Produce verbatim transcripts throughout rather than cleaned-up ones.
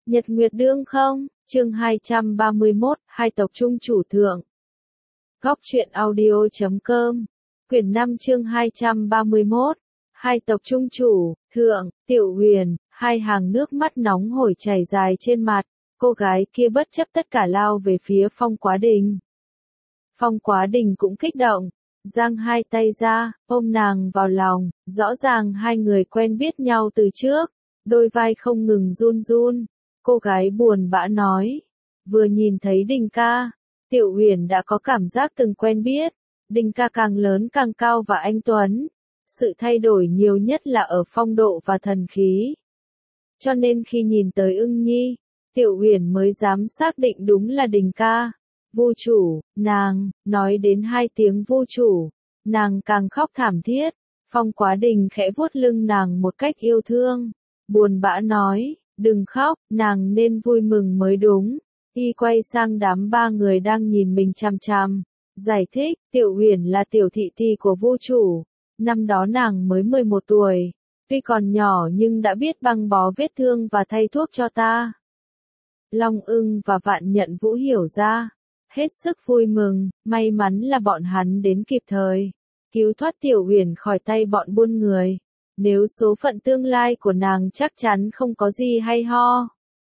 Nhật Nguyệt Đương không, chương hai trăm ba mươi mốt, hai tộc trung chủ thượng. Góc truyện audio chấm com, quyển năm chương hai trăm ba mươi mốt, hai tộc trung chủ, thượng, Tiểu Huyền, hai hàng nước mắt nóng hổi chảy dài trên mặt, cô gái kia bất chấp tất cả lao về phía Phong Quá Đình. Phong Quá Đình cũng kích động, giang hai tay ra, ôm nàng vào lòng, rõ ràng hai người quen biết nhau từ trước, đôi vai không ngừng run run. Cô gái buồn bã nói, vừa nhìn thấy Đình ca, Tiểu Huyền đã có cảm giác từng quen biết, Đình ca càng lớn càng cao và anh tuấn, sự thay đổi nhiều nhất là ở phong độ và thần khí. Cho nên khi nhìn tới Ưng Nhi, Tiểu Huyền mới dám xác định đúng là Đình ca. Vu chủ, nàng, nói đến hai tiếng vu chủ, nàng càng khóc thảm thiết. Phong Quá Đình khẽ vuốt lưng nàng một cách yêu thương, buồn bã nói, đừng khóc, nàng nên vui mừng mới đúng. Y quay sang đám ba người đang nhìn mình chằm chằm, giải thích, Tiểu Huyền là tiểu thị tỳ của vu chủ, năm đó nàng mới mười một tuổi, tuy còn nhỏ nhưng đã biết băng bó vết thương và thay thuốc cho ta. Long Ưng và Vạn Nhận Vũ hiểu ra, hết sức vui mừng, may mắn là bọn hắn đến kịp thời, cứu thoát Tiểu Huyền khỏi tay bọn buôn người. Nếu số phận tương lai của nàng chắc chắn không có gì hay ho.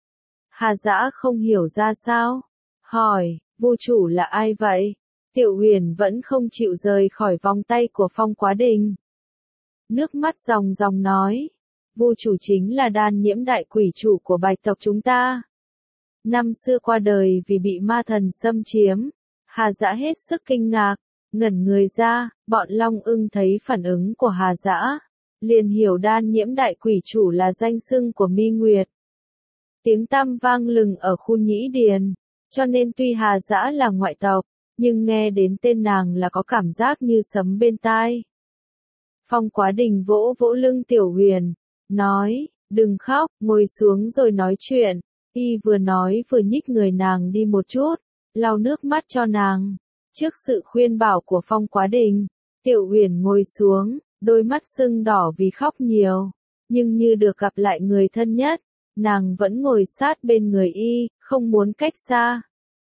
Hà Dã không hiểu ra sao, hỏi, vu chủ là ai vậy? Tiểu Huyền vẫn không chịu rời khỏi vòng tay của Phong Quá Đình. Nước mắt ròng ròng nói, vu chủ chính là Đan Nhiễm đại quỷ chủ của Bạch tộc chúng ta. Năm xưa qua đời vì bị ma thần xâm chiếm. Hà Dã hết sức kinh ngạc, ngẩn người ra, bọn Long Ưng thấy phản ứng của Hà Dã, liền hiểu Đan Nhiễm đại quỷ chủ là danh xưng của Mi Nguyệt. Tiếng tăm vang lừng ở khu Nhĩ Điền, cho nên tuy Hà Dã là ngoại tộc, nhưng nghe đến tên nàng là có cảm giác như sấm bên tai. Phong Quá Đình vỗ vỗ lưng Tiểu Huyền, nói, đừng khóc, ngồi xuống rồi nói chuyện. Y vừa nói vừa nhích người nàng đi một chút, lau nước mắt cho nàng. Trước sự khuyên bảo của Phong Quá Đình, Tiểu Huyền ngồi xuống, đôi mắt sưng đỏ vì khóc nhiều, nhưng như được gặp lại người thân nhất, nàng vẫn ngồi sát bên người y, không muốn cách xa.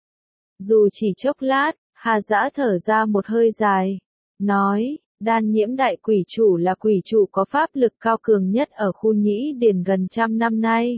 Dù chỉ chốc lát, Hà Dã thở ra một hơi dài, nói, Đan Nhiễm đại quỷ chủ là quỷ chủ có pháp lực cao cường nhất ở khu Nhĩ Điền gần trăm năm nay.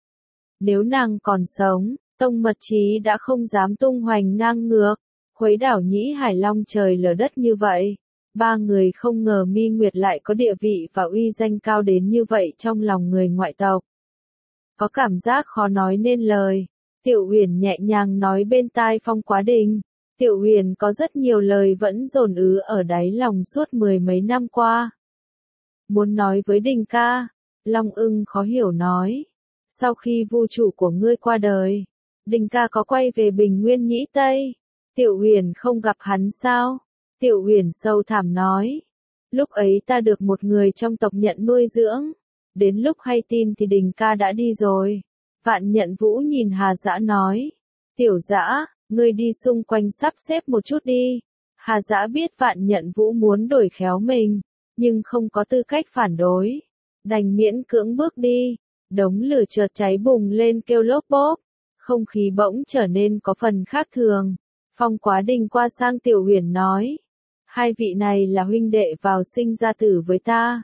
Nếu nàng còn sống, Tông Mật Chí đã không dám tung hoành ngang ngược, khuấy đảo Nhĩ Hải long trời lở đất như vậy. Ba người không ngờ Mi Nguyệt lại có địa vị và uy danh cao đến như vậy trong lòng người ngoại tộc. Có cảm giác khó nói nên lời. Tiểu Huyền nhẹ nhàng nói bên tai Phong Quá Đình. Tiểu Huyền có rất nhiều lời vẫn dồn ứ ở đáy lòng suốt mười mấy năm qua. Muốn nói với Đình ca, Long Ưng khó hiểu nói. Sau khi vu chủ của ngươi qua đời, Đình ca có quay về Bình Nguyên Nhĩ Tây? Tiểu Huyền không gặp hắn sao? Tiểu Huyền sâu thẳm nói. Lúc ấy ta được một người trong tộc nhận nuôi dưỡng. Đến lúc hay tin thì Đình ca đã đi rồi. Vạn Nhận Vũ nhìn Hà Dã nói. Tiểu Dã, ngươi đi xung quanh sắp xếp một chút đi. Hà Dã biết Vạn Nhận Vũ muốn đổi khéo mình, nhưng không có tư cách phản đối. Đành miễn cưỡng bước đi. Đống lửa chợt cháy bùng lên kêu lốp bốp. Không khí bỗng trở nên có phần khác thường. Phong Quá Đình qua sang Tiểu Huyền nói. Hai vị này là huynh đệ vào sinh ra tử với ta.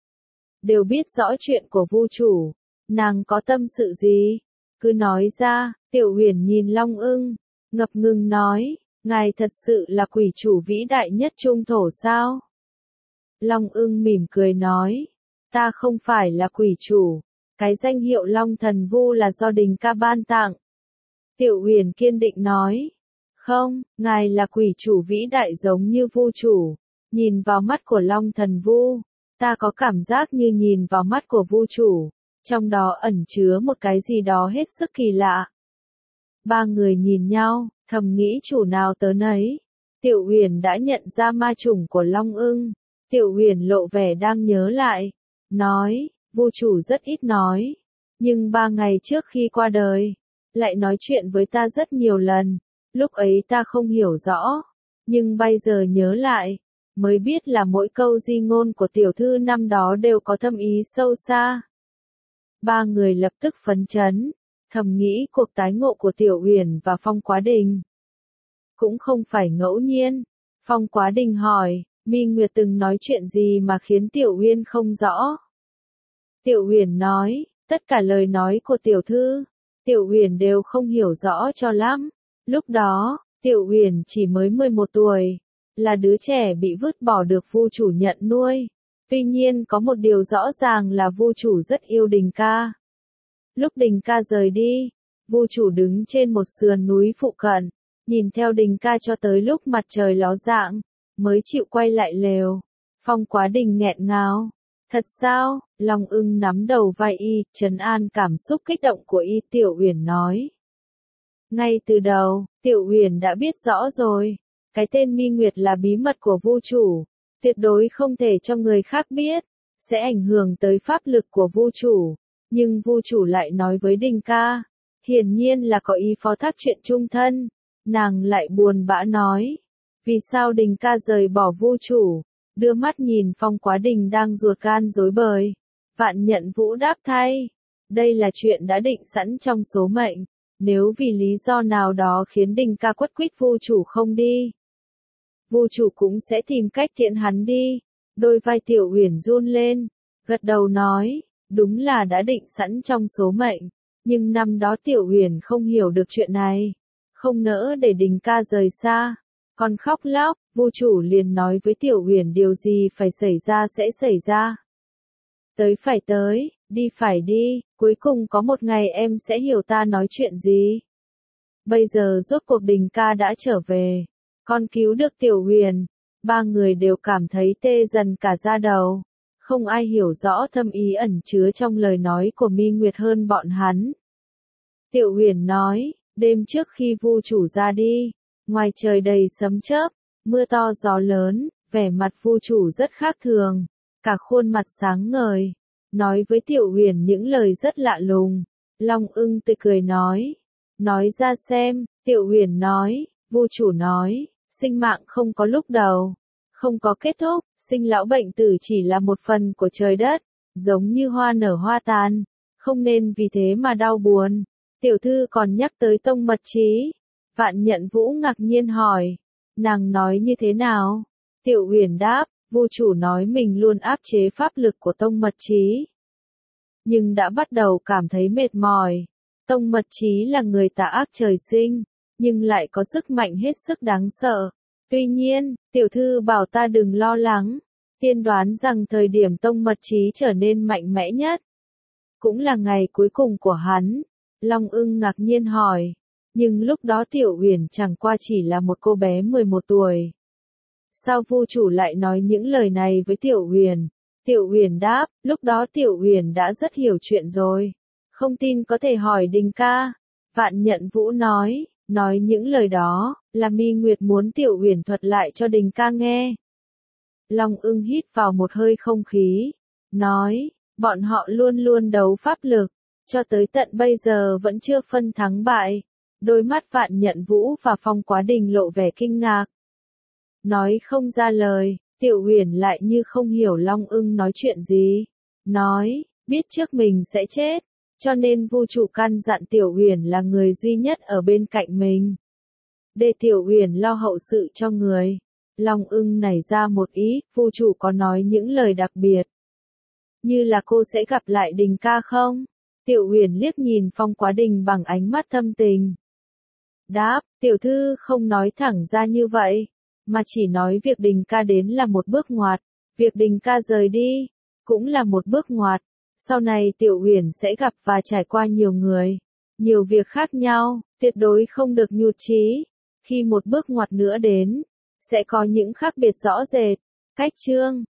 Đều biết rõ chuyện của vu chủ. Nàng có tâm sự gì? Cứ nói ra. Tiểu Huyền nhìn Long Ưng, ngập ngừng nói. Ngài thật sự là quỷ chủ vĩ đại nhất trung thổ sao? Long Ưng mỉm cười nói. Ta không phải là quỷ chủ. Cái danh hiệu Long Thần Vu là do Đình ca ban tặng. Tiểu Huyền kiên định nói. Không, ngài là quỷ chủ vĩ đại giống như vu chủ. Nhìn vào mắt của Long Thần Vu, ta có cảm giác như nhìn vào mắt của vu chủ. Trong đó ẩn chứa một cái gì đó hết sức kỳ lạ. Ba người nhìn nhau, thầm nghĩ chủ nào tới nấy. Tiểu Huyền đã nhận ra ma chủng của Long Ưng. Tiểu Huyền lộ vẻ đang nhớ lại. Nói, vu chủ rất ít nói. Nhưng ba ngày trước khi qua đời, lại nói chuyện với ta rất nhiều lần. Lúc ấy ta không hiểu rõ, nhưng bây giờ nhớ lại, mới biết là mỗi câu di ngôn của tiểu thư năm đó đều có thâm ý sâu xa. Ba người lập tức phấn chấn, thầm nghĩ cuộc tái ngộ của Tiểu Uyển và Phong Quá Đình cũng không phải ngẫu nhiên. Phong Quá Đình hỏi, Mi Nguyệt từng nói chuyện gì mà khiến Tiểu Uyên không rõ? Tiểu Uyển nói, tất cả lời nói của tiểu thư, Tiểu Uyển đều không hiểu rõ cho lắm. Lúc đó, Tiểu Uyển chỉ mới mười một tuổi, là đứa trẻ bị vứt bỏ được Vu chủ nhận nuôi. Tuy nhiên có một điều rõ ràng là Vu chủ rất yêu Đình ca. Lúc Đình ca rời đi, Vu chủ đứng trên một sườn núi phụ cận, nhìn theo Đình ca cho tới lúc mặt trời ló dạng, mới chịu quay lại lều. Phong Quá Đình nghẹn ngào. Thật sao? Long Ưng nắm đầu vai y, trấn an cảm xúc kích động của y. Tiểu Uyển nói. Ngay từ đầu, Tiểu Uyển đã biết rõ rồi. Cái tên Mi Nguyệt là bí mật của Vu chủ, tuyệt đối không thể cho người khác biết, sẽ ảnh hưởng tới pháp lực của Vu chủ. Nhưng Vu chủ lại nói với Đình ca, hiển nhiên là có ý phó thác chuyện chung thân. Nàng lại buồn bã nói, vì sao Đình ca rời bỏ Vu chủ? Đưa mắt nhìn Phong Quá Đình đang ruột gan rối bời. Vạn Nhận Vũ đáp thay, đây là chuyện đã định sẵn trong số mệnh. Nếu vì lý do nào đó khiến Đình ca quất quýt Vu chủ không đi, Vu chủ cũng sẽ tìm cách tiễn hắn đi. Đôi vai Tiểu Uyển run lên, gật đầu nói, đúng là đã định sẵn trong số mệnh. Nhưng năm đó Tiểu Uyển không hiểu được chuyện này, không nỡ để Đình ca rời xa, còn khóc lóc. Vu chủ liền nói với Tiểu Uyển điều gì phải xảy ra sẽ xảy ra. Tới phải tới, đi phải đi, cuối cùng có một ngày em sẽ hiểu ta nói chuyện gì. Bây giờ rốt cuộc Đình ca đã trở về, con cứu được Tiểu Uyển, ba người đều cảm thấy tê dần cả da đầu. Không ai hiểu rõ thâm ý ẩn chứa trong lời nói của Mi Nguyệt hơn bọn hắn. Tiểu Uyển nói, đêm trước khi Vu chủ ra đi, ngoài trời đầy sấm chớp, mưa to gió lớn, vẻ mặt Vu chủ rất khác thường, cả khuôn mặt sáng ngời, nói với Tiểu Uyển những lời rất lạ lùng. Long Ưng tươi cười nói, nói ra xem. Tiểu Uyển nói, Vu chủ nói, sinh mạng không có lúc đầu, không có kết thúc, sinh lão bệnh tử chỉ là một phần của trời đất, giống như hoa nở hoa tàn, không nên vì thế mà đau buồn. Tiểu thư còn nhắc tới tông mật chí. Vạn Nhận Vũ ngạc nhiên hỏi, nàng nói như thế nào? Tiểu Uyển đáp, Vu chủ nói mình luôn áp chế pháp lực của tông mật chí, nhưng đã bắt đầu cảm thấy mệt mỏi. Tông mật chí là người tà ác trời sinh, nhưng lại có sức mạnh hết sức đáng sợ. Tuy nhiên, tiểu thư bảo ta đừng lo lắng, tiên đoán rằng thời điểm tông mật chí trở nên mạnh mẽ nhất, cũng là ngày cuối cùng của hắn. Long Ưng ngạc nhiên hỏi, nhưng lúc đó Tiểu Uyển chẳng qua chỉ là một cô bé mười một tuổi. Sao Vu chủ lại nói những lời này với Tiểu Uyển? Tiểu Uyển đáp, lúc đó Tiểu Uyển đã rất hiểu chuyện rồi. Không tin có thể hỏi Đình ca. Vạn Nhận Vũ nói, nói những lời đó, là Mi Nguyệt muốn Tiểu Uyển thuật lại cho Đình ca nghe. Long Ưng hít vào một hơi không khí, nói, bọn họ luôn luôn đấu pháp lực, cho tới tận bây giờ vẫn chưa phân thắng bại. Đôi mắt Vạn Nhận Vũ và Phong Quá Đình lộ vẻ kinh ngạc, nói không ra lời. Tiểu Uyển lại như không hiểu Long Ưng nói chuyện gì, nói, biết trước mình sẽ chết, cho nên Vu chủ căn dặn Tiểu Uyển là người duy nhất ở bên cạnh mình, để Tiểu Uyển lo hậu sự cho người. Long Ưng nảy ra một ý, Vu chủ có nói những lời đặc biệt, như là cô sẽ gặp lại Đình ca không? Tiểu Uyển liếc nhìn Phong Quá Đình bằng ánh mắt thâm tình, đáp, tiểu thư không nói thẳng ra như vậy, mà chỉ nói việc Đình ca đến là một bước ngoặt, việc Đình ca rời đi cũng là một bước ngoặt. Sau này Tiểu Uyển sẽ gặp và trải qua nhiều người, nhiều việc khác nhau, tuyệt đối không được nhụt chí. Khi một bước ngoặt nữa đến, sẽ có những khác biệt rõ rệt. Cách chương